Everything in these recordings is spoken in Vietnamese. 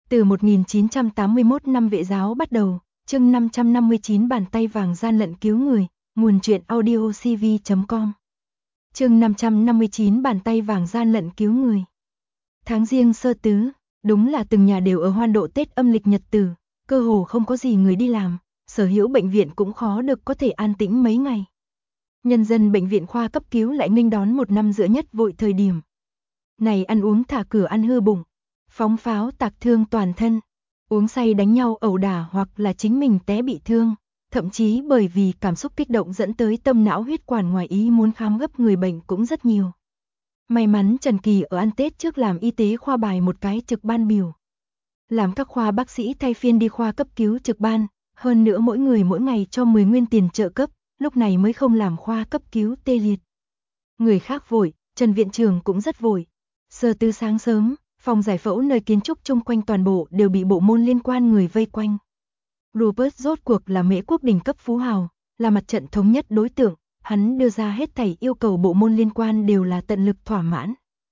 Từ 1981 năm Vệ giáo bắt đầu, chương 559 bàn tay vàng gian lận cứu người, nguồn truyện audio cv.com. Chương 559 bàn tay vàng gian lận cứu người. Tháng Giêng Sơ Tứ, đúng là từng nhà đều ở hoan độ Tết âm lịch nhật tử, cơ hồ không có gì người đi làm, sở hữu bệnh viện cũng khó được có thể an tĩnh mấy ngày. Nhân dân bệnh viện khoa cấp cứu lại nghênh đón một năm giữa nhất vội thời điểm. Này ăn uống thả cửa ăn hư bụng, phóng pháo tạc thương toàn thân, uống say đánh nhau ẩu đả hoặc là chính mình té bị thương, thậm chí bởi vì cảm xúc kích động dẫn tới tâm não huyết quản ngoài ý muốn khám gấp người bệnh cũng rất nhiều. May mắn Trần Kỳ ở ăn Tết trước làm y tế khoa bài một cái trực ban biểu. Làm các khoa bác sĩ thay phiên đi khoa cấp cứu trực ban, hơn nữa mỗi người mỗi ngày cho 10 nguyên tiền trợ cấp, lúc này mới không làm khoa cấp cứu tê liệt. Người khác vội, Trần viện trưởng cũng rất vội. Sơ Tứ sáng sớm, phòng giải phẫu nơi kiến trúc chung quanh toàn bộ đều bị bộ môn liên quan người vây quanh. Rupert rốt cuộc là Mễ quốc đỉnh cấp phú hào, là mặt trận thống nhất đối tượng, hắn đưa ra hết thảy yêu cầu bộ môn liên quan đều là tận lực thỏa mãn.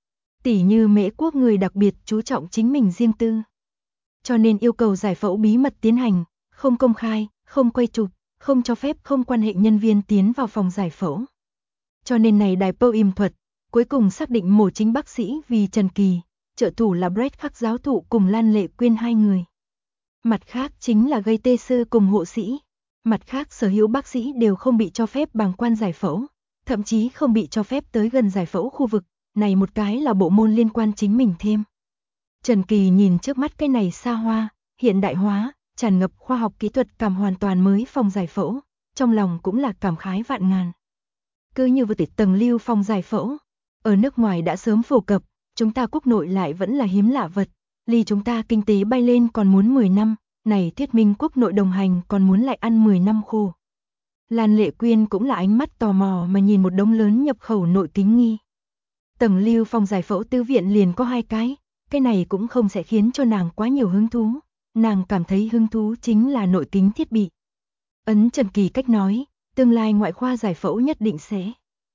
Tỉ như Mễ quốc người đặc biệt chú trọng chính mình riêng tư. Cho nên yêu cầu giải phẫu bí mật tiến hành, không công khai, không quay chụp, không cho phép không quan hệ nhân viên tiến vào phòng giải phẫu. Cho nên này đài POIM thuật, cuối cùng xác định mổ chính bác sĩ vì Trần Kỳ, trợ thủ là Brett Khắc giáo thụ cùng Lan Lệ Quyên hai người. Mặt khác chính là gây tê sư cùng hộ sĩ. Mặt khác sở hữu bác sĩ đều không bị cho phép bàng quan giải phẫu, thậm chí không bị cho phép tới gần giải phẫu khu vực, này một cái là bộ môn liên quan chính mình thêm. Trần Kỳ nhìn trước mắt cái này xa hoa, hiện đại hóa, tràn ngập khoa học kỹ thuật cảm hoàn toàn mới phòng giải phẫu, trong lòng cũng là cảm khái vạn ngàn. Cứ như vừa tầng lưu phòng giải phẫu, ở nước ngoài đã sớm phổ cập, chúng ta quốc nội lại vẫn là hiếm lạ vật, ly chúng ta kinh tế bay lên còn muốn 10 năm, này thuyết minh quốc nội đồng hành còn muốn lại ăn 10 năm khô. Lan Lệ Quyên cũng là ánh mắt tò mò mà nhìn một đống lớn nhập khẩu nội kính nghi. Tầng lưu phòng giải phẫu tư viện liền có 2 cái này cũng không sẽ khiến cho nàng quá nhiều hứng thú, nàng cảm thấy hứng thú chính là nội kính thiết bị. Ấn Trần Kỳ cách nói, tương lai ngoại khoa giải phẫu nhất định sẽ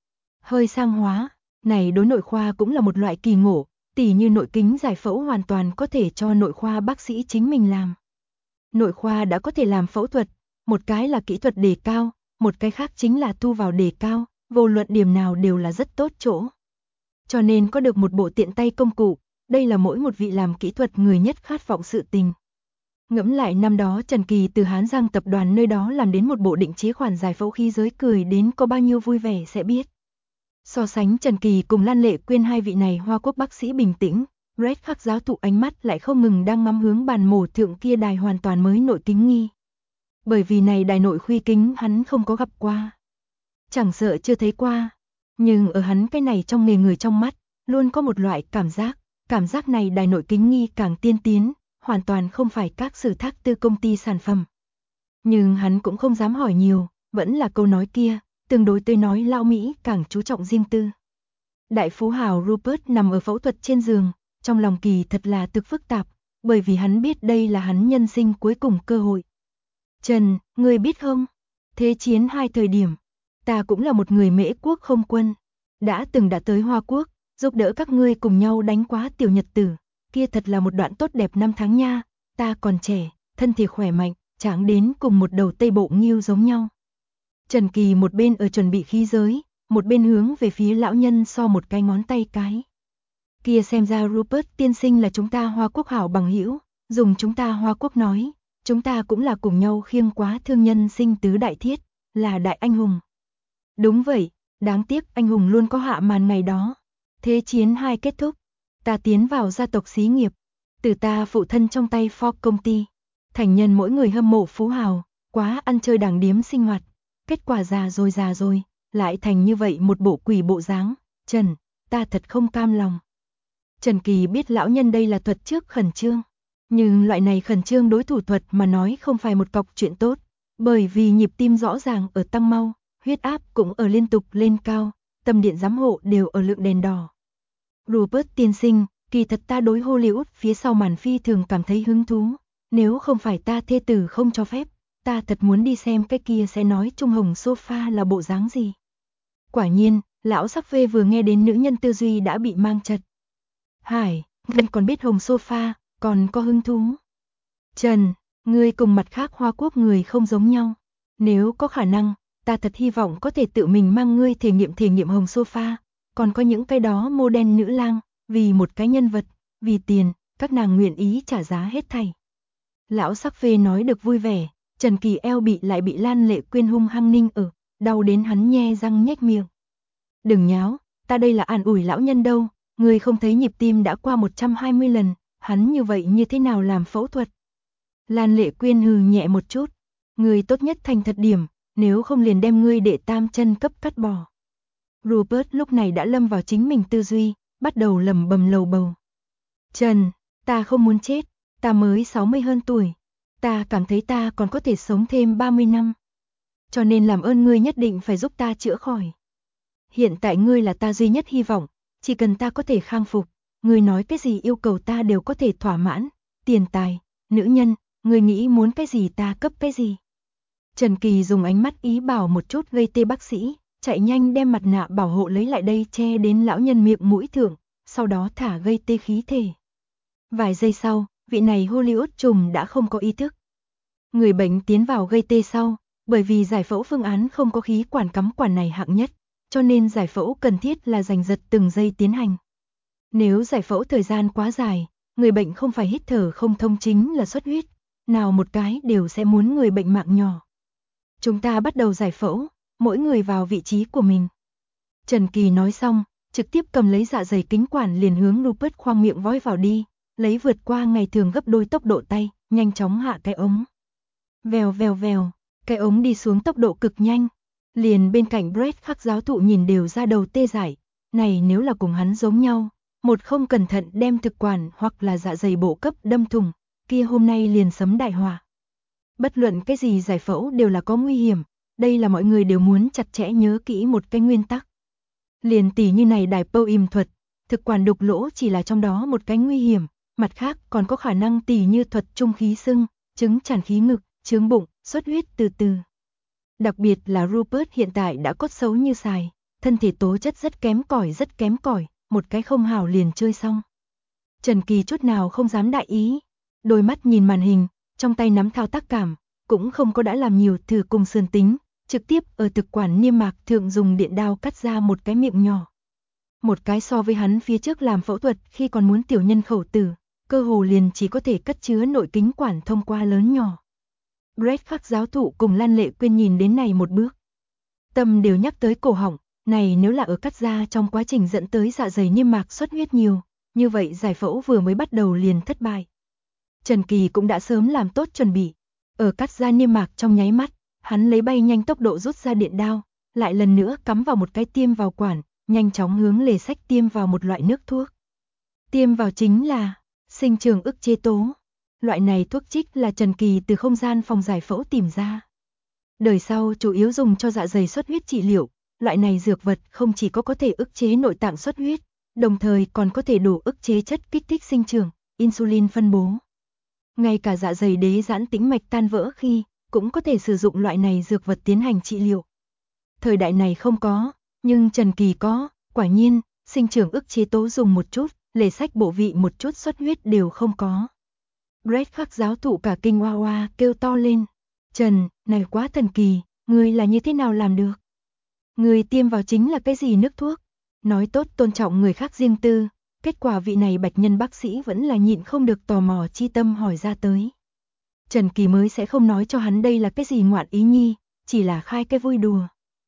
hơi sang hóa, này đối nội khoa cũng là một loại kỳ ngộ, tỉ như nội kính giải phẫu hoàn toàn có thể cho nội khoa bác sĩ chính mình làm. Nội khoa đã có thể làm phẫu thuật, một cái là kỹ thuật đề cao, một cái khác chính là thu vào đề cao, vô luận điểm nào đều là rất tốt chỗ. Cho nên có được một bộ tiện tay công cụ, đây là mỗi một vị làm kỹ thuật người nhất khát vọng sự tình. Ngẫm lại năm đó Trần Kỳ từ Hán Giang tập đoàn nơi đó làm đến một bộ định chế khoản giải phẫu khí giới cười đến có bao nhiêu vui vẻ sẽ biết. So sánh Trần Kỳ cùng Lan Lệ Quyên hai vị này Hoa Quốc bác sĩ bình tĩnh, Brett Khắc giáo thụ ánh mắt lại không ngừng đang ngắm hướng bàn mổ thượng kia đài hoàn toàn mới nội kính nghi. Bởi vì này đài nội khuy kính hắn không có gặp qua. Chẳng sợ chưa thấy qua, nhưng ở hắn cái này trong nghề người trong mắt, luôn có một loại cảm giác này đài nội kính nghi càng tiên tiến, hoàn toàn không phải các sử thác tư công ty sản phẩm. Nhưng hắn cũng không dám hỏi nhiều, vẫn là câu nói kia, tương đối tới nói lão Mỹ càng chú trọng riêng tư. Đại phú hào Rupert nằm ở phẫu thuật trên giường, trong lòng kỳ thật là thực phức tạp, bởi vì hắn biết đây là hắn nhân sinh cuối cùng cơ hội. Trần, ngươi biết không? Thế chiến 2 thời điểm, ta cũng là một người Mễ quốc không quân, đã tới Hoa Quốc, giúp đỡ các ngươi cùng nhau đánh quá tiểu nhật tử, kia thật là một đoạn tốt đẹp năm tháng nha, ta còn trẻ, thân thể khỏe mạnh, tráng đến cùng một đầu tây bộ ngưu giống nhau. Trần Kỳ một bên ở chuẩn bị khí giới, một bên hướng về phía lão nhân so một cái ngón tay cái. Kia xem ra Rupert tiên sinh là chúng ta Hoa Quốc hảo bằng hữu, dùng chúng ta Hoa Quốc nói, chúng ta cũng là cùng nhau khiêng quá thương nhân sinh tứ đại thiết, là đại anh hùng. Đúng vậy, đáng tiếc anh hùng luôn có hạ màn ngày đó. Thế chiến 2 kết thúc, ta tiến vào gia tộc xí nghiệp, từ ta phụ thân trong tay Ford công ty, thành nhân mỗi người hâm mộ phú hào, quá ăn chơi đảng điếm sinh hoạt, kết quả già rồi, lại thành như vậy một bộ quỷ bộ dáng, Trần, ta thật không cam lòng. Trần Kỳ biết lão nhân đây là thuật trước khẩn trương, nhưng loại này khẩn trương đối thủ thuật mà nói không phải một cọc chuyện tốt, bởi vì nhịp tim rõ ràng ở tăng mau, huyết áp cũng ở liên tục lên cao, tâm điện giám hộ đều ở lượng đèn đỏ. Rupert tiên sinh, kỳ thật ta đối Hollywood phía sau màn phi thường cảm thấy hứng thú, nếu không phải ta thê tử không cho phép, ta thật muốn đi xem cái kia sẽ nói trung hồng sofa là bộ dáng gì. Quả nhiên, lão sắc phê vừa nghe đến nữ nhân tư duy đã bị mang chật. Hải, ngươi còn biết hồng sofa, Còn có hứng thú. Trần, ngươi cùng mặt khác Hoa Quốc người không giống nhau. Nếu có khả năng, ta thật hy vọng có thể tự mình mang ngươi thể nghiệm hồng sofa. Còn có những cái đó mô đen nữ lang, vì một cái nhân vật, vì tiền, các nàng nguyện ý trả giá hết thảy. Lão sắc phê nói được vui vẻ, Trần Kỳ eo lại bị Lan Lệ Quyên hung hăng ninh ở, đau đến hắn nhe răng nhếch miệng. Đừng nháo, ta đây là an ủi lão nhân đâu, ngươi không thấy nhịp tim đã qua 120 lần, hắn như vậy như thế nào làm phẫu thuật. Lan Lệ Quyên hừ nhẹ một chút, ngươi tốt nhất thành thật điểm, nếu không liền đem ngươi đệ tam chân cấp cắt bỏ. Rupert lúc này đã lâm vào chính mình tư duy, bắt đầu lẩm bẩm lầu bầu. Trần, ta không muốn chết, ta mới 60 hơn tuổi, ta cảm thấy ta còn có thể sống thêm 30 năm. Cho nên làm ơn ngươi nhất định phải giúp ta chữa khỏi. Hiện tại ngươi là ta duy nhất hy vọng, chỉ cần ta có thể khang phục, ngươi nói cái gì yêu cầu ta đều có thể thỏa mãn, tiền tài, nữ nhân, ngươi nghĩ muốn cái gì ta cấp cái gì. Trần Kỳ dùng ánh mắt ý bảo một chút gây tê bác sĩ, chạy nhanh đem mặt nạ bảo hộ lấy lại đây che đến lão nhân miệng mũi thượng, sau đó thả gây tê khí thể. Vài giây sau, vị này Hollywood trùm đã không có ý thức. Người bệnh tiến vào gây tê sau, bởi vì giải phẫu phương án không có khí quản cắm quản này hạng nhất, cho nên giải phẫu cần thiết là giành giật từng giây tiến hành. Nếu giải phẫu thời gian quá dài, người bệnh không phải hít thở không thông chính là xuất huyết, nào một cái đều sẽ muốn người bệnh mạng nhỏ. Chúng ta bắt đầu giải phẫu, mỗi người vào vị trí của mình. Trần Kỳ nói xong, trực tiếp cầm lấy dạ dày kính quản liền hướng Rupert khoang miệng vói vào đi, lấy vượt qua ngày thường gấp đôi tốc độ tay, nhanh chóng hạ cái ống. Vèo vèo vèo, cái ống đi xuống tốc độ cực nhanh. Liền bên cạnh Brett Khắc giáo thụ nhìn đều ra đầu tê dại, này nếu là cùng hắn giống nhau, một không cẩn thận đem thực quản hoặc là dạ dày bộ cấp đâm thủng, kia hôm nay liền sấm đại họa. Bất luận cái gì giải phẫu đều là có nguy hiểm, đây là mọi người đều muốn chặt chẽ nhớ kỹ một cái nguyên tắc. Liền tỉ như này đài POIM thuật, thực quản đục lỗ chỉ là trong đó một cái nguy hiểm, mặt khác còn có khả năng tỉ như thuật trung khí sưng, chứng tràn khí ngực, chướng bụng, xuất huyết từ từ. Đặc biệt là Rupert hiện tại đã cốt xấu như xài, thân thể tố chất rất kém cỏi, một cái không hảo liền chơi xong. Trần Kỳ chút nào không dám đại ý, đôi mắt nhìn màn hình, trong tay nắm thao tác cảm, cũng không có đã làm nhiều thử cùng sườn tính, trực tiếp ở thực quản niêm mạc thượng dùng điện đao cắt ra một cái miệng nhỏ. Một cái so với hắn phía trước làm phẫu thuật khi còn muốn tiểu nhân khẩu tử, cơ hồ liền chỉ có thể cất chứa nội kính quản thông qua lớn nhỏ. Brett Khắc giáo thụ cùng Lan Lệ Quyên nhìn đến này một bước. Tâm đều nhắc tới cổ họng, này nếu là ở cắt da trong quá trình dẫn tới dạ dày niêm mạc xuất huyết nhiều, như vậy giải phẫu vừa mới bắt đầu liền thất bại. Trần Kỳ cũng đã sớm làm tốt chuẩn bị, ở cắt da niêm mạc trong nháy mắt, hắn lấy bay nhanh tốc độ rút ra điện đao, lại lần nữa cắm vào một cái tiêm vào quản, nhanh chóng hướng lề sách tiêm vào một loại nước thuốc. Tiêm vào chính là sinh trường ức chế tố. Loại này thuốc trích là Trần Kỳ từ không gian phòng giải phẫu tìm ra. Đời sau chủ yếu dùng cho dạ dày xuất huyết trị liệu, loại này dược vật không chỉ có thể ức chế nội tạng xuất huyết, đồng thời còn có thể đủ ức chế chất kích thích sinh trưởng, insulin phân bố. Ngay cả dạ dày đế giãn tĩnh mạch tan vỡ khi, cũng có thể sử dụng loại này dược vật tiến hành trị liệu. Thời đại này không có, nhưng Trần Kỳ có, quả nhiên, sinh trưởng ức chế tố dùng một chút, lề sách bộ vị một chút xuất huyết đều không có. Brett Khắc giáo thụ cả kinh oa oa kêu to lên. Trần, này quá thần kỳ, ngươi là như thế nào làm được? Ngươi tiêm vào chính là cái gì nước thuốc? Nói tốt tôn trọng người khác riêng tư, kết quả vị này bạch nhân bác sĩ vẫn là nhịn không được tò mò chi tâm hỏi ra tới. Trần Kỳ mới sẽ không nói cho hắn đây là cái gì ngoạn ý nhi, chỉ là khai cái vui đùa.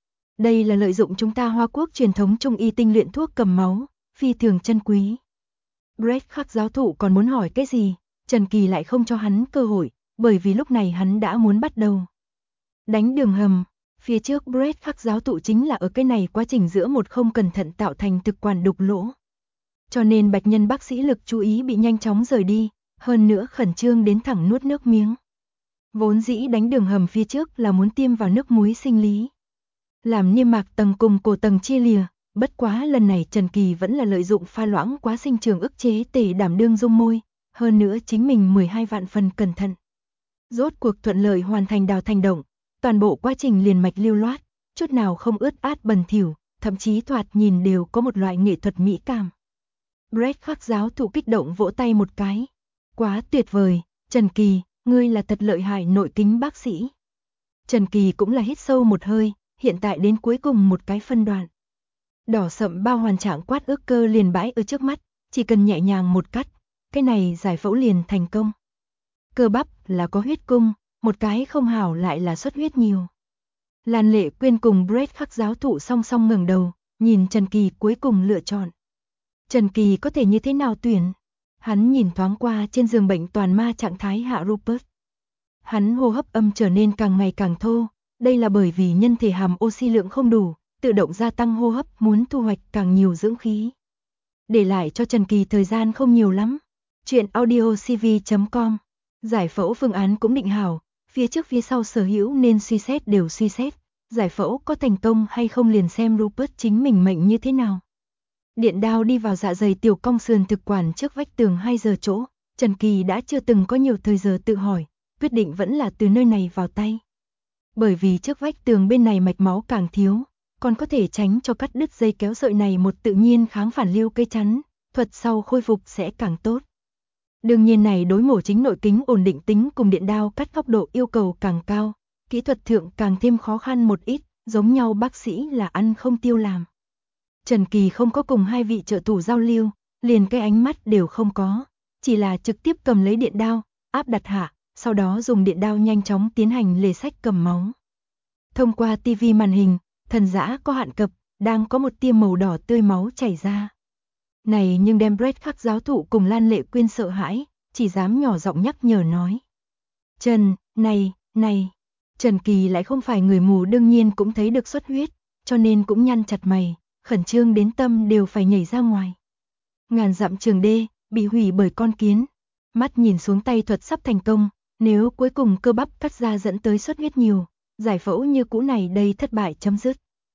Đây là lợi dụng chúng ta Hoa Quốc truyền thống trung y tinh luyện thuốc cầm máu, phi thường chân quý. Brett Khắc giáo thụ còn muốn hỏi cái gì? Trần Kỳ lại không cho hắn cơ hội, bởi vì lúc này hắn đã muốn bắt đầu. Đánh đường hầm, phía trước Brett Khắc giáo thụ chính là ở cái này quá trình giữa một không cẩn thận tạo thành thực quản đục lỗ. Cho nên bạch nhân bác sĩ lực chú ý bị nhanh chóng rời đi, hơn nữa khẩn trương đến thẳng nuốt nước miếng. Vốn dĩ đánh đường hầm phía trước là muốn tiêm vào nước muối sinh lý. Làm niêm mạc tầng cùng cổ tầng chia lìa, bất quá lần này Trần Kỳ vẫn là lợi dụng pha loãng quá sinh trường ức chế tể đảm đương dung môi. Hơn nữa chính mình 12 vạn phần cẩn thận. Rốt cuộc thuận lợi hoàn thành đào thành động, toàn bộ quá trình liền mạch lưu loát, chút nào không ướt át bẩn thỉu, thậm chí thoạt nhìn đều có một loại nghệ thuật mỹ cảm. Brett Khắc giáo thụ kích động vỗ tay một cái. Quá tuyệt vời, Trần Kỳ, ngươi là thật lợi hại nội kính bác sĩ. Trần Kỳ cũng là hít sâu một hơi, hiện tại đến cuối cùng một cái phân đoạn. Đỏ sậm bao hoàn trạng quát ước cơ liền bãi ở trước mắt, chỉ cần nhẹ nhàng một cắt, cái này giải phẫu liền thành công. Cơ bắp là có huyết cung, một cái không hảo lại là xuất huyết nhiều. Lan Lệ Quyên cùng Brett Khắc giáo thụ song song ngẩng đầu, nhìn Trần Kỳ cuối cùng lựa chọn. Trần Kỳ có thể như thế nào tuyển? Hắn nhìn thoáng qua trên giường bệnh toàn ma trạng thái hạ Rupert. Hắn hô hấp âm trở nên càng ngày càng thô, đây là bởi vì nhân thể hàm oxy lượng không đủ, tự động gia tăng hô hấp muốn thu hoạch càng nhiều dưỡng khí. Để lại cho Trần Kỳ thời gian không nhiều lắm. Chuyện audiocv.com. Giải phẫu phương án cũng định hảo, phía trước phía sau sở hữu nên suy xét đều suy xét. Giải phẫu có thành công hay không liền xem Rupert chính mình mệnh như thế nào. Điện đao đi vào dạ dày tiểu cong sườn thực quản trước vách tường 2 giờ chỗ, Trần Kỳ đã chưa từng có nhiều thời giờ tự hỏi, quyết định vẫn là từ nơi này vào tay. Bởi vì trước vách tường bên này mạch máu càng thiếu, còn có thể tránh cho cắt đứt dây kéo sợi này một tự nhiên kháng phản lưu cây chắn, thuật sau khôi phục sẽ càng tốt. Đương nhiên này đối mổ chính nội kính ổn định tính cùng điện đao cắt góc độ yêu cầu càng cao, kỹ thuật thượng càng thêm khó khăn một ít, giống nhau bác sĩ là ăn không tiêu làm. Trần Kỳ không có cùng hai vị trợ thủ giao lưu, liền cái ánh mắt đều không có, chỉ là trực tiếp cầm lấy điện đao, áp đặt hạ, sau đó dùng điện đao nhanh chóng tiến hành lề sách cầm máu. Thông qua tivi màn hình, thần dã có hạn cập, đang có một tia màu đỏ tươi máu chảy ra. Này nhưng đem Brett Khắc giáo thụ cùng Lan Lệ Quyên sợ hãi, chỉ dám nhỏ giọng nhắc nhở nói. Trần, này, Trần Kỳ lại không phải người mù đương nhiên cũng thấy được xuất huyết, cho nên cũng nhăn chặt mày, khẩn trương đến tâm đều phải nhảy ra ngoài. Ngàn dặm trường đê, bị hủy bởi con kiến. Mắt nhìn xuống tay thuật sắp thành công, nếu cuối cùng cơ bắp cắt ra dẫn tới xuất huyết nhiều, giải phẫu như cũ này đây thất bại chấm dứt.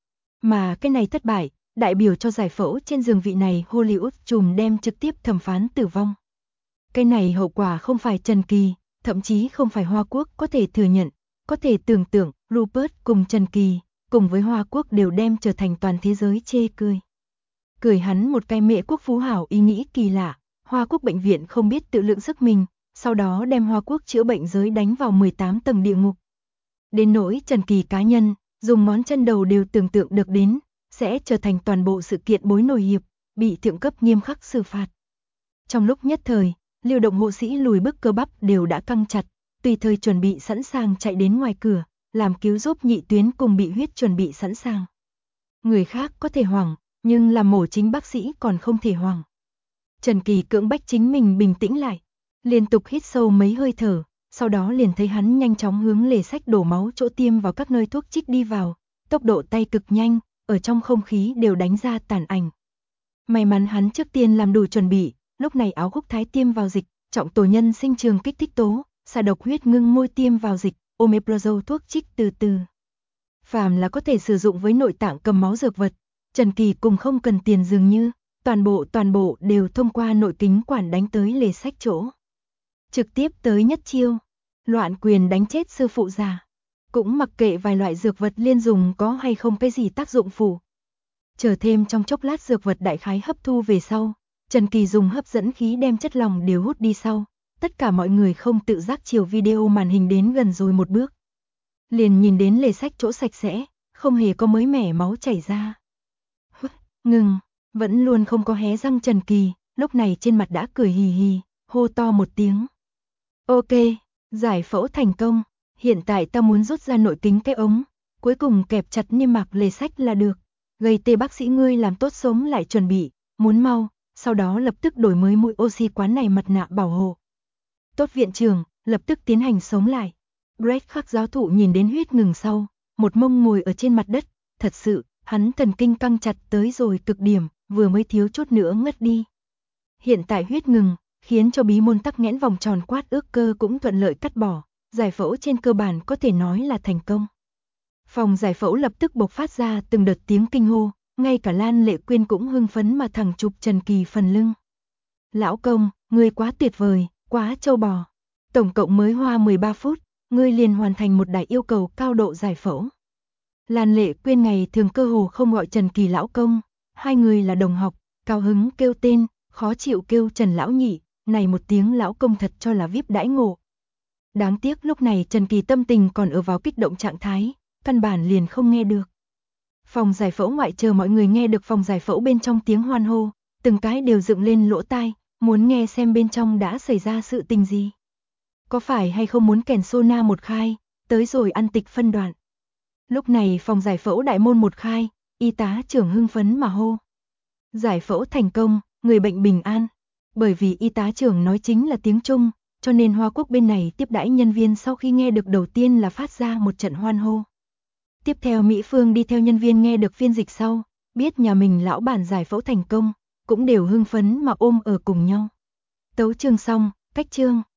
Mà cái này thất bại, đại biểu cho giải phẫu trên giường vị này Hollywood trùm đem trực tiếp thẩm phán tử vong. Cái này hậu quả không phải Trần Kỳ, thậm chí không phải Hoa Quốc có thể thừa nhận, có thể tưởng tượng Rupert cùng Trần Kỳ, cùng với Hoa Quốc đều đem trở thành toàn thế giới chê cười. Cười hắn một cái mẹ quốc phú hảo ý nghĩ kỳ lạ, Hoa Quốc bệnh viện không biết tự lượng sức mình, sau đó đem Hoa Quốc chữa bệnh giới đánh vào 18 tầng địa ngục. Đến nỗi Trần Kỳ cá nhân, dùng ngón chân đầu đều tưởng tượng được đến, sẽ trở thành toàn bộ sự kiện bối nổi hiệp, bị thượng cấp nghiêm khắc xử phạt. Trong lúc nhất thời, lưu động hộ sĩ lùi bước cơ bắp đều đã căng chặt, tùy thời chuẩn bị sẵn sàng chạy đến ngoài cửa, làm cứu giúp nhị tuyến cùng bị huyết chuẩn bị sẵn sàng. Người khác có thể hoảng, nhưng làm mổ chính bác sĩ còn không thể hoảng. Trần Kỳ cưỡng bách chính mình bình tĩnh lại, liên tục hít sâu mấy hơi thở, sau đó liền thấy hắn nhanh chóng hướng lề sách đổ máu chỗ tiêm vào các nơi thuốc trích đi vào, tốc độ tay cực nhanh, ở trong không khí đều đánh ra tàn ảnh. May mắn hắn trước tiên làm đủ chuẩn bị, lúc này áo khúc thái tiêm vào dịch, trọng tổ nhân sinh trường kích thích tố, xạ độc huyết ngưng môi tiêm vào dịch, omeprazole thuốc trích từ từ. Phàm là có thể sử dụng với nội tạng cầm máu dược vật, Trần Kỳ cùng không cần tiền dường như, toàn bộ đều thông qua nội kính quản đánh tới lề sách chỗ. Trực tiếp tới nhất chiêu, loạn quyền đánh chết sư phụ già. Cũng mặc kệ vài loại dược vật liên dùng có hay không cái gì tác dụng phụ. Chờ thêm trong chốc lát dược vật đại khái hấp thu về sau, Trần Kỳ dùng hấp dẫn khí đem chất lỏng đều hút đi sau. Tất cả mọi người không tự giác chiều video màn hình đến gần rồi một bước. Liền nhìn đến lề sách chỗ sạch sẽ, không hề có mới mẻ máu chảy ra. Ngừng, vẫn luôn không có hé răng Trần Kỳ, lúc này trên mặt đã cười hì hì, hô to một tiếng. Ok, giải phẫu thành công, hiện tại ta muốn rút ra nội kính cái ống, cuối cùng kẹp chặt niêm mạc lề sách là được. Gây tê bác sĩ ngươi làm tốt sống lại chuẩn bị, muốn mau, sau đó lập tức đổi mới mũi oxy quán này mặt nạ bảo hộ. Tốt viện trưởng, lập tức tiến hành sống lại. Brett Khắc giáo thụ nhìn đến huyết ngừng sau, một mông ngồi ở trên mặt đất, thật sự, hắn thần kinh căng chặt tới rồi cực điểm, vừa mới thiếu chút nữa ngất đi. Hiện tại huyết ngừng, khiến cho bí môn tắc nghẽn vòng tròn quát ước cơ cũng thuận lợi cắt bỏ, giải phẫu trên cơ bản có thể nói là thành công. Phòng giải phẫu lập tức bộc phát ra từng đợt tiếng kinh hô, ngay cả Lan Lệ Quyên cũng hưng phấn mà thẳng chụp Trần Kỳ phần lưng. Lão công, ngươi quá tuyệt vời, quá trâu bò. Tổng cộng mới hoa 13 phút, ngươi liền hoàn thành một đại yêu cầu cao độ giải phẫu. Lan Lệ Quyên ngày thường cơ hồ không gọi Trần Kỳ lão công, hai người là đồng học, cao hứng kêu tên, khó chịu kêu Trần lão nhị, này một tiếng lão công thật cho là VIP đãi ngộ. Đáng tiếc lúc này Trần Kỳ tâm tình còn ở vào kích động trạng thái, căn bản liền không nghe được. Phòng giải phẫu ngoại chờ mọi người nghe được phòng giải phẫu bên trong tiếng hoan hô, từng cái đều dựng lên lỗ tai, muốn nghe xem bên trong đã xảy ra sự tình gì. Có phải hay không muốn kèn sona một khai, tới rồi ăn tịch phân đoạn. Lúc này phòng giải phẫu đại môn một khai, y tá trưởng hưng phấn mà hô. Giải phẫu thành công, người bệnh bình an. Bởi vì y tá trưởng nói chính là tiếng Trung, cho nên Hoa Quốc bên này tiếp đãi nhân viên sau khi nghe được đầu tiên là phát ra một trận hoan hô. Tiếp theo Mỹ Phương đi theo nhân viên nghe được phiên dịch sau, biết nhà mình lão bản giải phẫu thành công, cũng đều hưng phấn mà ôm ở cùng nhau. Tấu chương xong, cách chương.